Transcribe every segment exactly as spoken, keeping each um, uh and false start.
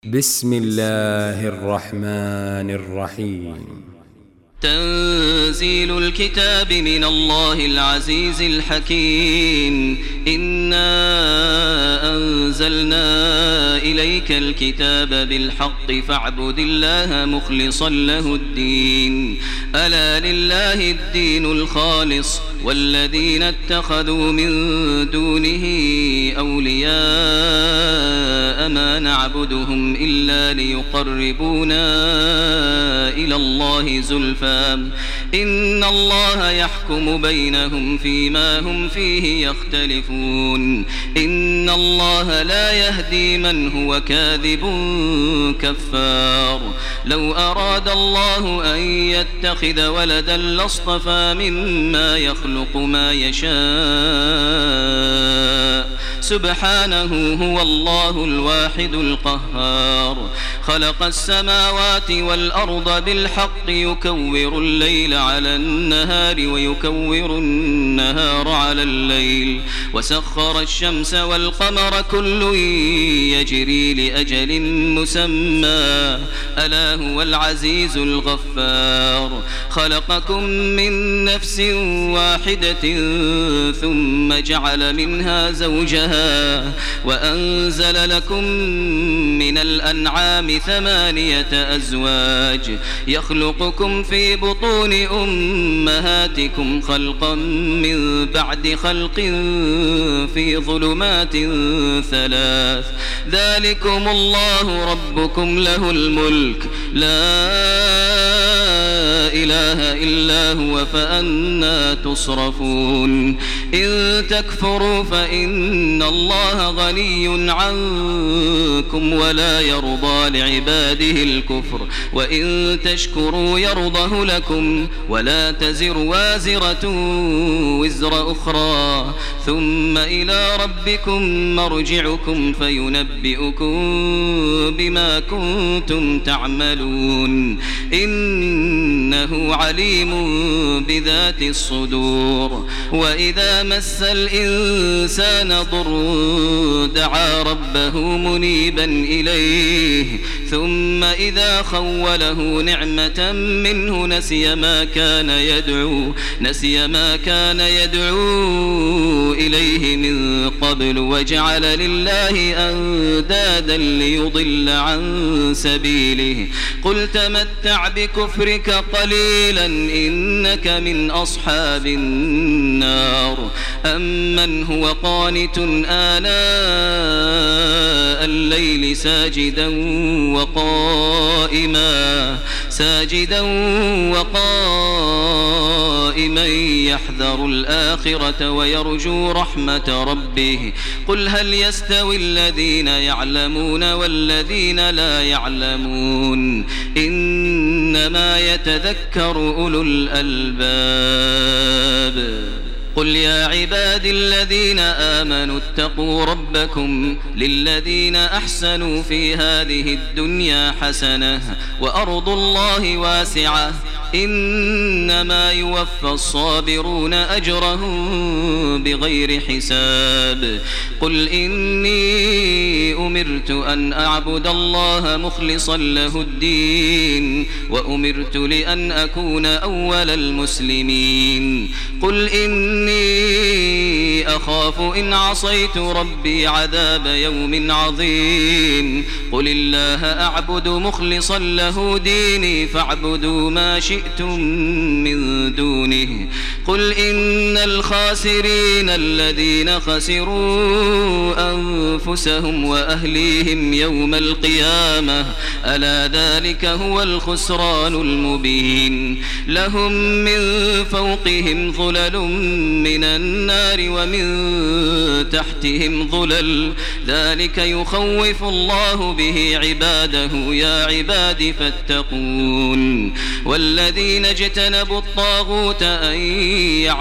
بسم الله الرحمن الرحيم. تنزيل الكتاب من الله العزيز الحكيم. إنا أنزلنا إليك الكتاب بالحق فاعبد الله مخلصا له الدين. ألا لله الدين الخالص والذين اتخذوا من دونه أولياء ما نعبدهم إلا ليقربونا إلى الله زلفى إن الله يحكم بينهم فيما هم فيه يختلفون. إن الله لا يهدي من هو كاذب كفار. لو أراد الله أن يتخذ ولدا لاصطفى مما يخلق ما يشاء سبحانه هو الله الواحد القهار. خلق السماوات والأرض بالحق يكور الليل على النهار ويكور النهار على الليل وسخر الشمس والقمر كل يجري لأجل مسمى ألا هو العزيز الغفار. خلقكم من نفس واحدة ثم جعل منها زوجها وأنزل لكم من الأنعام ثمانية أزواج يخلقكم في بطون أمهاتكم خلقا من بعد خلق في ظلمات ثلاث. ذلكم الله ربكم له الملك لا إله إلا هو فأنى تصرفون. إن تكفروا فإن الله غني عنكم ولا يرضى لعباده الكفر وإن تشكروا يرضه لكم ولا تزر وازرة وزر أخرى ثم إلى ربكم مرجعكم فينبئكم بما كنتم تعملون. إنه عليم بذات الصدور. وإذا مس الإنسان ضر دعا ربه منيبا إليه ثم إذا خوله نعمة منه نسي ما كان يدعو نسي ما كان يدعو إليه من قبل وجعل لله أندادا ليضل عن سبيله. قل تمتع بكفرك قليلا إنك من أصحاب النار. أمن هو قانت آناء الليل ساجدا وقائما ساجدا وقائما يحذر الآخرة ويرجو رحمة ربه. قل هل يستوي الذين يعلمون والذين لا يعلمون إنما يتذكر أولو الألباب. قل يا عباد الذين آمنوا اتقوا ربكم للذين أحسنوا في هذه الدنيا حسنة وأرض الله واسعة إنما يوفى الصابرون أجرهم بغير حساب. قل إني أمرت أن أعبد الله مخلصا له الدين وأمرت لأن أكون أول المسلمين. قل إني أخاف إن عصيت ربي عذاب يوم عظيم. قل الله أعبد مخلصا له ديني فاعبدوا ما شئتم من دونه. قل إن الخاسرين الذين خسروا أنفسهم وأهليهم يوم القيامة ألا ذلك هو الخسران المبين. لهم من فوقهم ظلل من النار ومن تحتهم ظلل ذلك يخوف الله به عباده يا عباد فاتقون. والذين اجتنبوا الطاغوت أن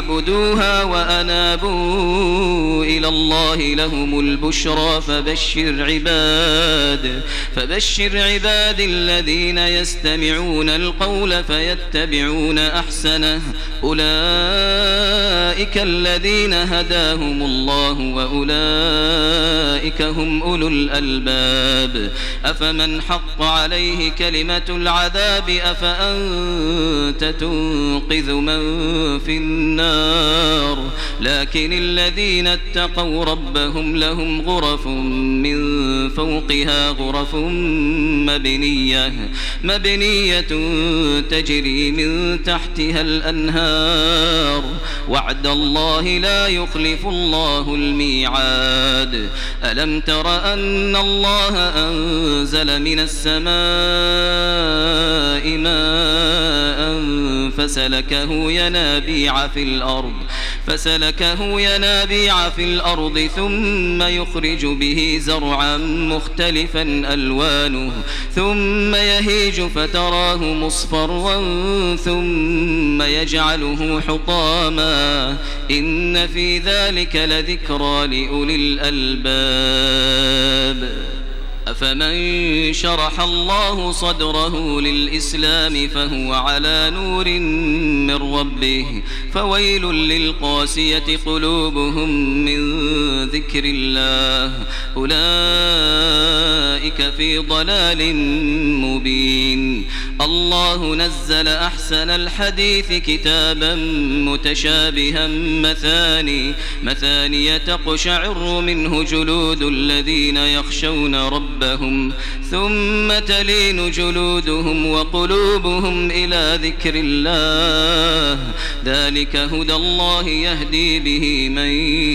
يعبدوها وأنابوا إلى الله لهم البشرى فبشر فبشر عباد فبشر عباد الذين يستمعون القول فيتبعون أحسنه أولئك الذين هداهم الله وأولئك هم أولو الألباب أفمن حق عليه كلمة العذاب أفأنت تنقذ من في النار لكن الذين اتقوا ربهم لهم غرف من فوقها غرف مبنية مبنية تجري من تحتها الأنهار وعد الله لا يخلف الله الميعاد ألم تر أن الله أنزل من السماء ماء فسلكه ينابيع في الأرض فسلكه ينابيع في الأرض ثم يخرج به زرعا مختلفا ألوانه ثم يهيج فتراه مصفرا ثم يجعله حطاما إن في ذلك لذكرى لأولي الألباب أفمن شرح الله صدره للإسلام فهو على نور من ربه فويل للقاسية قلوبهم من ذكر الله أولئك في ضلال مبين الله نزل أحسن الحديث كتابا متشابها مثاني مثاني تقشعر منه جلود الذين يخشون ربهم ربهم ثم تلين جلودهم وقلوبهم إلى ذكر الله ذلك هدى الله يهدي به من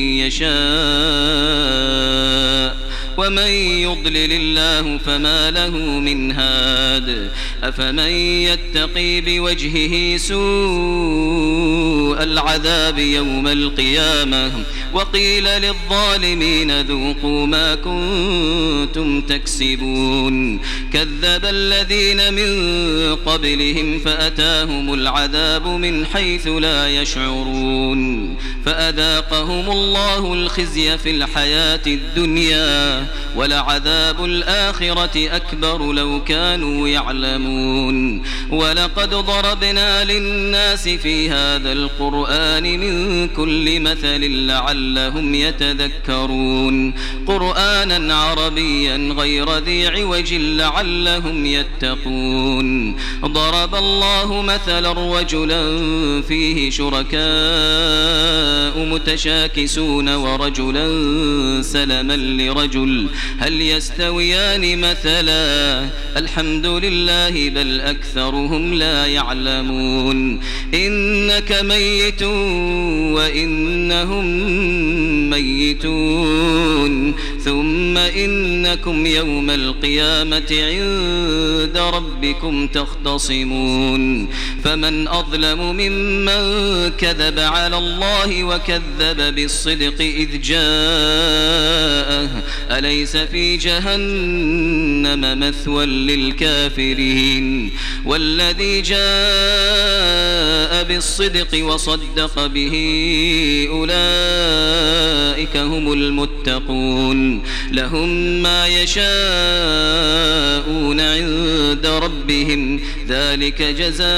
يشاء ومن يضلل الله فما له من هاد أفمن يتقي بوجهه سوء العذاب يوم القيامة وقيل للظالمين ذوقوا ما كنتم تكسبون كذب الذين من قبلهم فأتاهم العذاب من حيث لا يشعرون فأذاقهم الله الخزي في الحياة الدنيا ولعذاب الآخرة أكبر لو كانوا يعلمون ولقد ضربنا للناس في هذا القرآن من كل مثل لعلهم يتذكرون قرآنا عربيا غير ذي عوج لعلهم يتقون ضرب الله مثلا رجلا فيه شركاء متشاكسون ورجلا سلما لرجل هل يستويان مثلا الحمد لله بل أكثرهم لا يعلمون إنك ميت وإنهم ميتون ثم إنكم يوم القيامة عند ربكم تختصمون فمن أظلم ممن كذب على الله وكذب بالصدق إذ جاءه أليس في جهنم مثوى للكافرين والذي جاء بالصدق وصدق به أولئك هم المتقون لهم ما يشاءون عند ربهم ذلك جزاء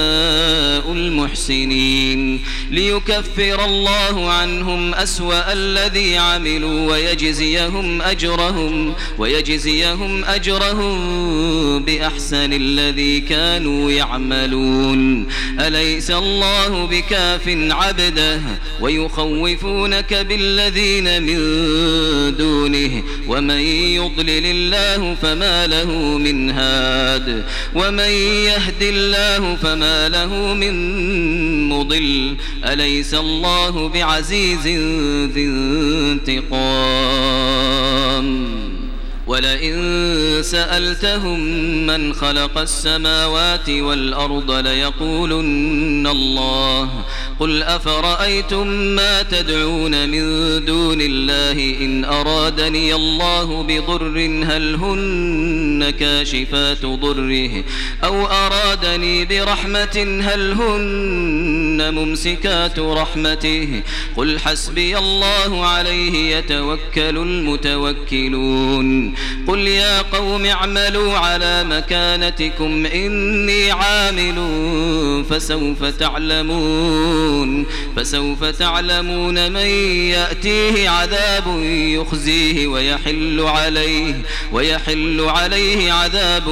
المحسنين ليكفر الله عنهم أسوأ الذي عملوا ويجزيهم أجرهم ويجزيهم أجرهم بأحسن الذي كانوا يعملون أليس الله بكاف عبده ويخوفونك بالذين من دونه ومن يضلل الله فما له من هاد ومن يهد الله فما له من مضل أليس الله بعزيز ذي انتقام ولئن سألتهم من خلق السماوات والأرض ليقولن الله قل أفرأيتم ما تدعون من دون الله إن أرادني الله بضر هل هن كاشفات ضره أو أرادني برحمة هل هن ممسكات رحمته قل حسبي الله عليه يتوكل المتوكلون قل يا قوم اعملوا على مكانتكم إني عامل فسوف تعلمون فسوف تعلمون من يأتيه عذاب يخزيه ويحل عليه ويحل عليه عذاب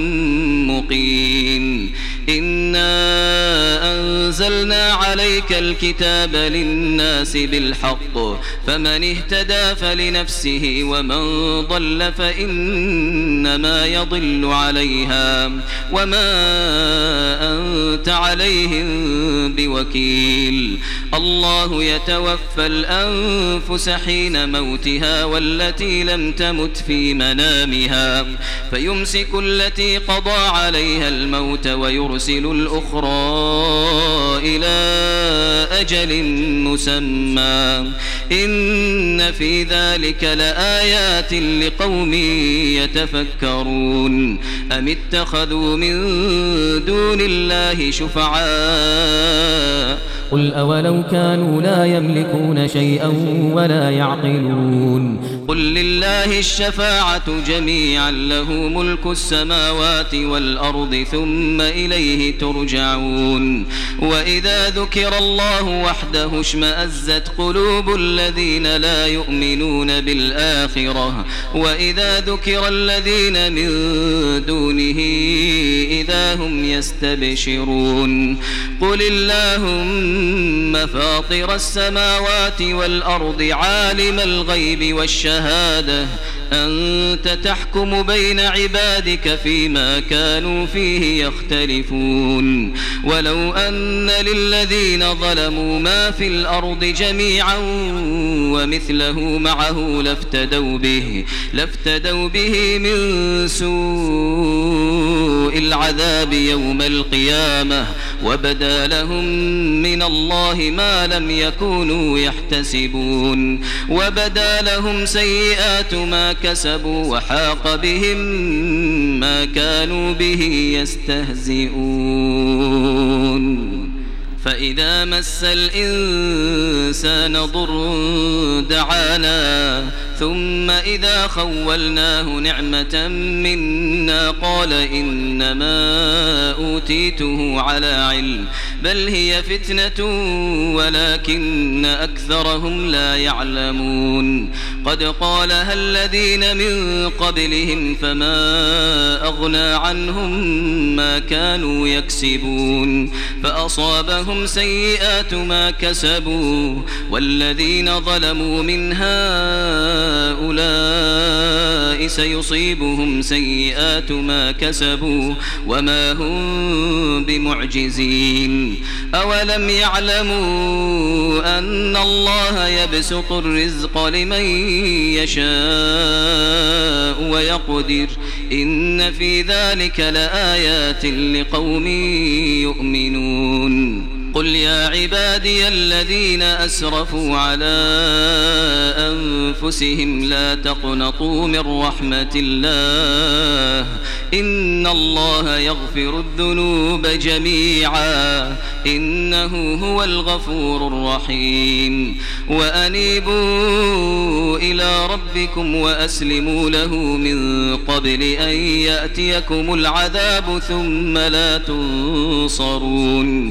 مقيم إنا أنزلنا عليك الكتاب للناس بالحق فمن اهتدى فلنفسه ومن ضل فإنما يضل عليها وما أنت عليهم بوكيل الله يتوفى الأنفس حين موتها والتي لم تمت في منامها فيمسك التي قضى عليها الموت ويرسل الأخرى إلى أجل مسمى إن في ذلك لآيات لقوم يتفكرون أم اتخذوا من دون الله شفعاء قل أولو كانوا لا يملكون شيئا ولا يعقلون قل لله الشفاعة جميعا له ملك السماوات والأرض ثم إليه ترجعون وإذا ذكر الله وحده اشمأزت قلوب الذين لا يؤمنون بالآخرة وإذا ذكر الذين من دونه إذا هم يستبشرون قل اللهم فاطر السماوات والأرض عالم الغيب والشهادة أنت تحكم بين عبادك فيما كانوا فيه يختلفون ولو أن للذين ظلموا ما في الأرض جميعا ومثله معه لافتدوا به لافتدوا به من سوء العذاب يوم القيامة وبدا لهم من الله ما لم يكونوا يحتسبون وبدا لهم سيئات ما كسبوا وحاق بهم ما كانوا به يستهزئون فإذا مس الإنسان ضر دعانا ثم إذا خولناه نعمة منا قال إنما أوتيته على علم بل هي فتنة ولكن أكثرهم لا يعلمون قد قالها الذين من قبلهم فما أغنى عنهم ما كانوا يكسبون فأصابهم سيئات ما كسبوا والذين ظلموا من هؤلاء سيصيبهم سيئات ما كسبوا وما هم بمعجزين أولم يعلموا أن الله يبسط الرزق لمن يشاء ويقدر إن في ذلك لآيات لقوم يؤمنون قل يا عبادي الذين أسرفوا على أنفسهم لا تقنطوا من رحمة الله إن الله يغفر الذنوب جميعا إنه هو الغفور الرحيم وأنيبوا إلى ربكم وأسلموا له من قبل أن يأتيكم العذاب ثم لا تنصرون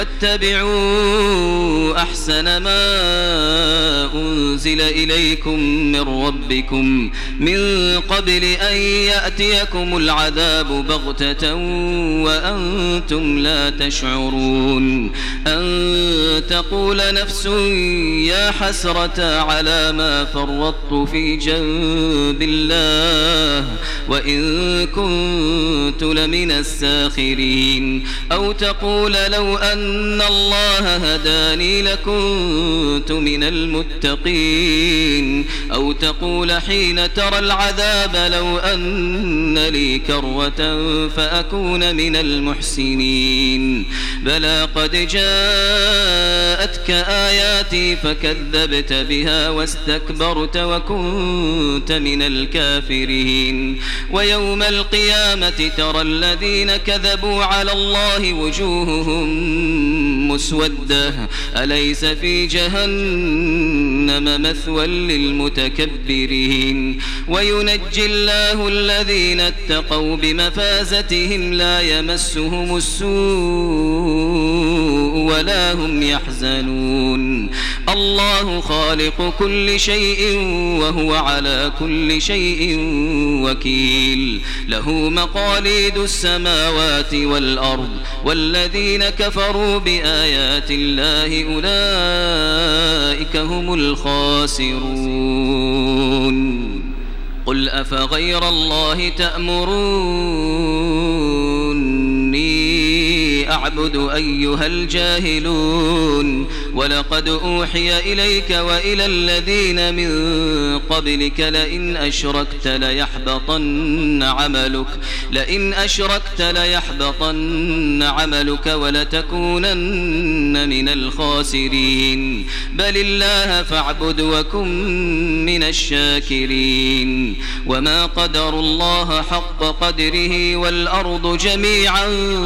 واتبعوا أحسن ما أنزل إليكم من ربكم من قبل أن يأتيكم العذاب بغتة وأنتم لا تشعرون أن تقول نفس يا حسرة على ما فرطت في جنب الله وإن كنت لمن الساخرين أو تقول لو أن أن الله هداني لكنت من المتقين أو تقول حين ترى العذاب لو أن لي كروة فأكون من المحسنين بلى قد جاءتك آياتي فكذبت بها واستكبرت وكنت من الكافرين ويوم القيامة ترى الذين كذبوا على الله وجوههم مسودة أليس في جهنم مثوى للمتكبرين وينجي الله الذين اتقوا بمفازتهم لا يمسهم السوء ولا هم يحزنون الله خالق كل شيء وهو على كل شيء وكيل له مقاليد السماوات والأرض والذين كفروا بآيات الله أولئك هم الخاسرون قل أفغير الله تأمروني أعبد أيها الجاهلون ولقد أوحي إليك وإلى الذين من قبلك لئن أشركت ليحبطن عملك لئن أشركت ليحبطن عملك ولتكونن من الخاسرين بل الله فاعبد وكن من الشاكرين وما قدروا الله حق قدره والأرض جميعا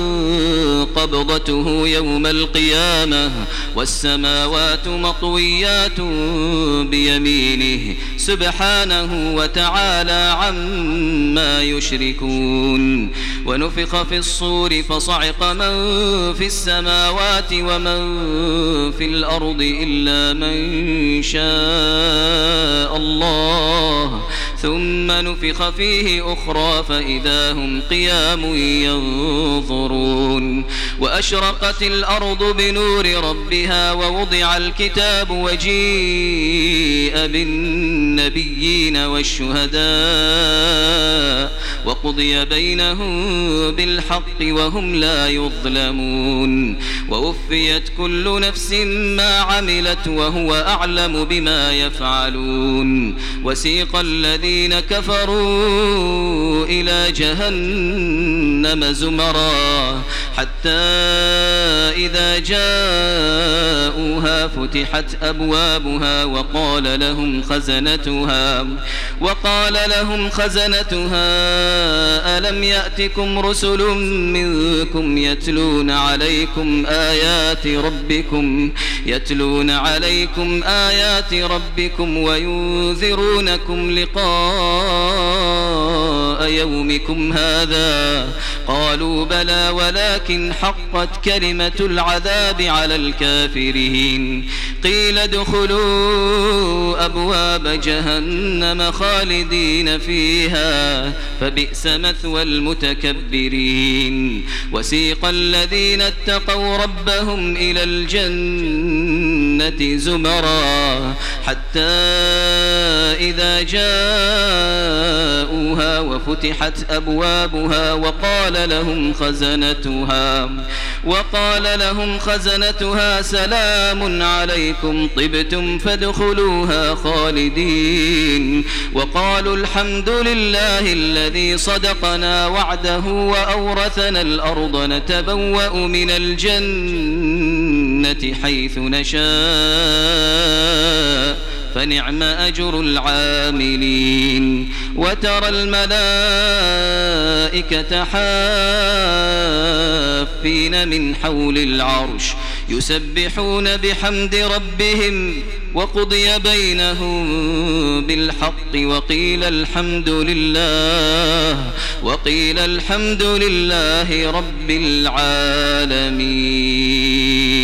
قبضته يوم القيامة والسماوات مطويات بيمينه سبحانه وتعالى عما يشركون ونفخ في الصور فصعق من في السماوات ومن في الأرض إلا من شاء الله ثم نفخ فيه أخرى فإذا هم قيام ينظرون وأشرقت الأرض بنور ربها ووضع الكتاب وجيء بالنبيين والشهداء وقضي بينهم بالحق وهم لا يظلمون ووفيت كل نفس ما عملت وهو أعلم بما يفعلون وسيق الذين كفروا إلى جهنم زمرا حتى إذا جاءوها فتحت أبوابها وقال لهم خزنتها وقال لهم خزنتها ألم يأتكم رسل منكم يتلون عليكم آيات ربكم يتلون عليكم آيات ربكم وينذرونكم لقاء يومكم هذا قالوا بلى ولكن حقت كلمة العذاب على الكافرين قيل ادخلوا أبواب جهنم خالدين فيها فبئس مثوى المتكبرين وسيق الذين اتقوا ربهم إلى الجنة زمرا حتى إذا جاءوها وفتحت أبوابها وقال لهم خزنتها وقال لهم خزنتها سلام عليكم طبتم فادخلوها خالدين وقالوا الحمد لله الذي صدقنا وعده وأورثنا الأرض نتبوأ من الجنة حيث نشاء فنعم أجر العاملين وترى الملائكة حافين من حول العرش يسبحون بحمد ربهم وقضي بينهم بالحق وقيل الحمد لله وقيل الحمد لله رب العالمين.